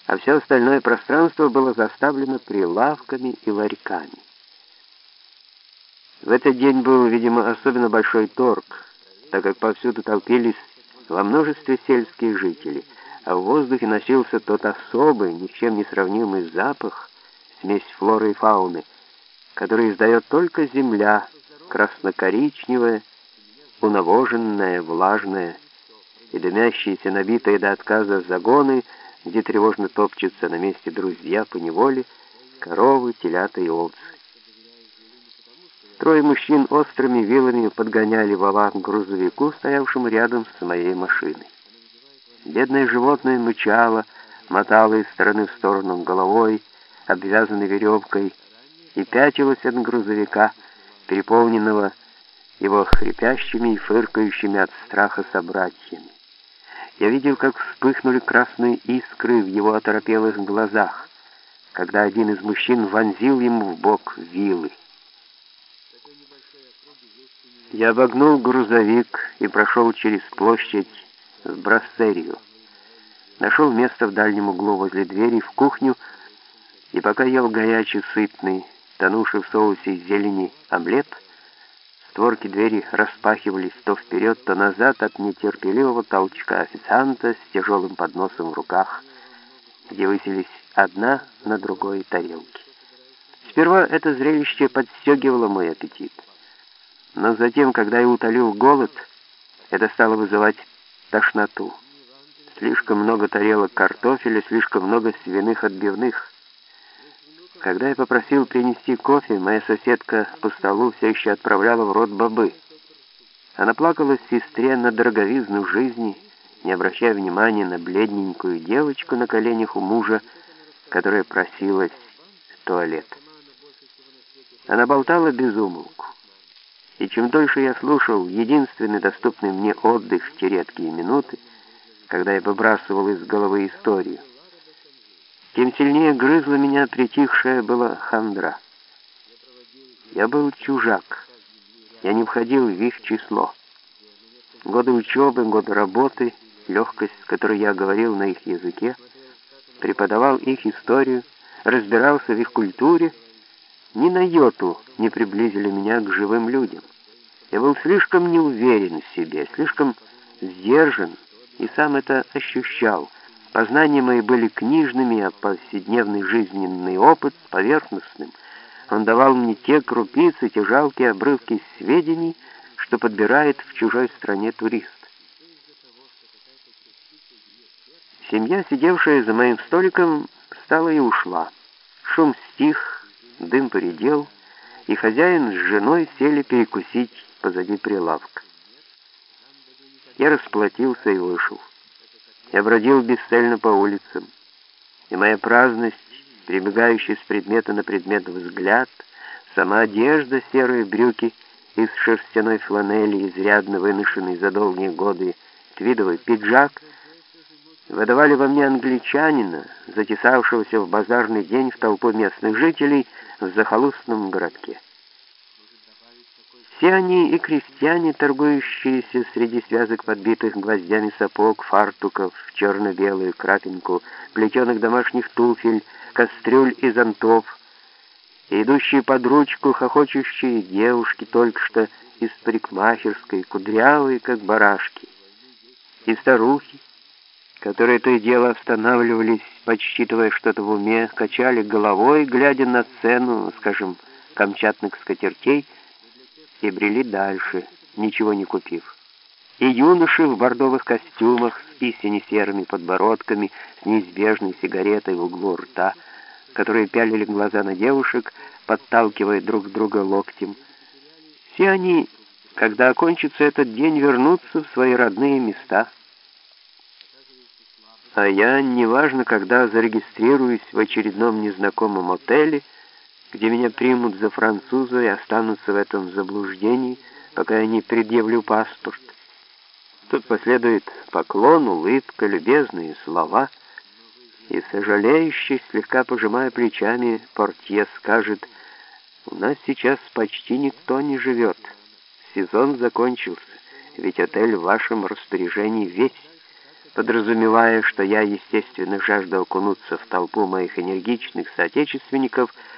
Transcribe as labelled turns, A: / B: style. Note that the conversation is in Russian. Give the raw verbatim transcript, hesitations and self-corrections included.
A: а все остальное пространство было заставлено прилавками и ларьками. В этот день был, видимо, особенно большой торг, так как повсюду толпились во множестве сельские жители, а в воздухе носился тот особый, ни с чем не сравнимый запах, смесь флоры и фауны, который издает только земля, красно-коричневая, унавоженная, влажная, и дымящиеся, набитые до отказа загоны, где тревожно топчутся на месте друзья по неволе, коровы, телята и овцы. Трое мужчин острыми вилами подгоняли вола к грузовику, стоявшему рядом с моей машиной. Бедное животное мычало, мотало из стороны в сторону головой, обвязанной веревкой, и пятилось от грузовика, переполненного его хрипящими и фыркающими от страха собратьями. Я видел, как вспыхнули красные искры в его оторопелых глазах, когда один из мужчин вонзил ему в бок вилы. Я обогнул грузовик и прошел через площадь в Брассерию. Нашел место в дальнем углу возле двери в кухню, и пока ел горячий, сытный, тонувший в соусе и зелени омлет, створки двери распахивались то вперед, то назад от нетерпеливого толчка официанта с тяжелым подносом в руках, где высились одна на другой тарелки. Сперва это зрелище подстегивало мой аппетит. Но затем, когда я утолил голод, это стало вызывать тошноту. Слишком много тарелок картофеля, слишком много свиных отбивных. Когда я попросил принести кофе, моя соседка по столу все еще отправляла в рот бобы. Она плакала сестре на дороговизну жизни, не обращая внимания на бледненькую девочку на коленях у мужа, которая просилась в туалет. Она болтала без умолку. И чем дольше я слушал единственный доступный мне отдых в те редкие минуты, когда я выбрасывал из головы историю, тем сильнее грызла меня притихшая была хандра. Я был чужак. Я не входил в их число. Годы учебы, годы работы, легкость, с которой я говорил на их языке, преподавал их историю, разбирался в их культуре, ни на йоту не приблизили меня к живым людям. Я был слишком неуверен в себе, слишком сдержан, и сам это ощущал. Познания мои были книжными, а повседневный жизненный опыт поверхностным. Он давал мне те крупицы, те жалкие обрывки сведений, что подбирает в чужой стране турист. Семья, сидевшая за моим столиком, встала и ушла. Шум стих, дым поредел, и хозяин с женой сели перекусить позади прилавка. Я расплатился и вышел. Я бродил бесцельно по улицам, и моя праздность, перебегающая с предмета на предмет взгляд, сама одежда, серые брюки из шерстяной фланели, изрядно выношенный за долгие годы твидовый пиджак, выдавали во мне англичанина, затесавшегося в базарный день в толпу местных жителей в захолустном городке. Все они и крестьяне, торгующиеся среди связок подбитых гвоздями сапог, фартуков, черно-белую крапинку, плетеных домашних туфель, кастрюль и зонтов, и идущие под ручку хохочущие девушки, только что из парикмахерской, кудрявые, как барашки, и старухи, которые то и дело останавливались, подсчитывая что-то в уме, качали головой, глядя на цену, скажем, камчатных скатертей, и брели дальше, ничего не купив. И юноши в бордовых костюмах с истинно серыми подбородками, с неизбежной сигаретой в углу рта, которые пялили глаза на девушек, подталкивая друг друга локтем. Все они, когда окончится этот день, вернутся в свои родные места. А я, неважно, когда зарегистрируюсь в очередном незнакомом отеле, где меня примут за француза и останутся в этом заблуждении, пока я не предъявлю паспорт. Тут последует поклон, улыбка, любезные слова, и сожалеющий, слегка пожимая плечами, портье скажет: «У нас сейчас почти никто не живет. Сезон закончился, ведь отель в вашем распоряжении весь. подразумевая, что я, естественно, жажду окунуться в толпу моих энергичных соотечественников,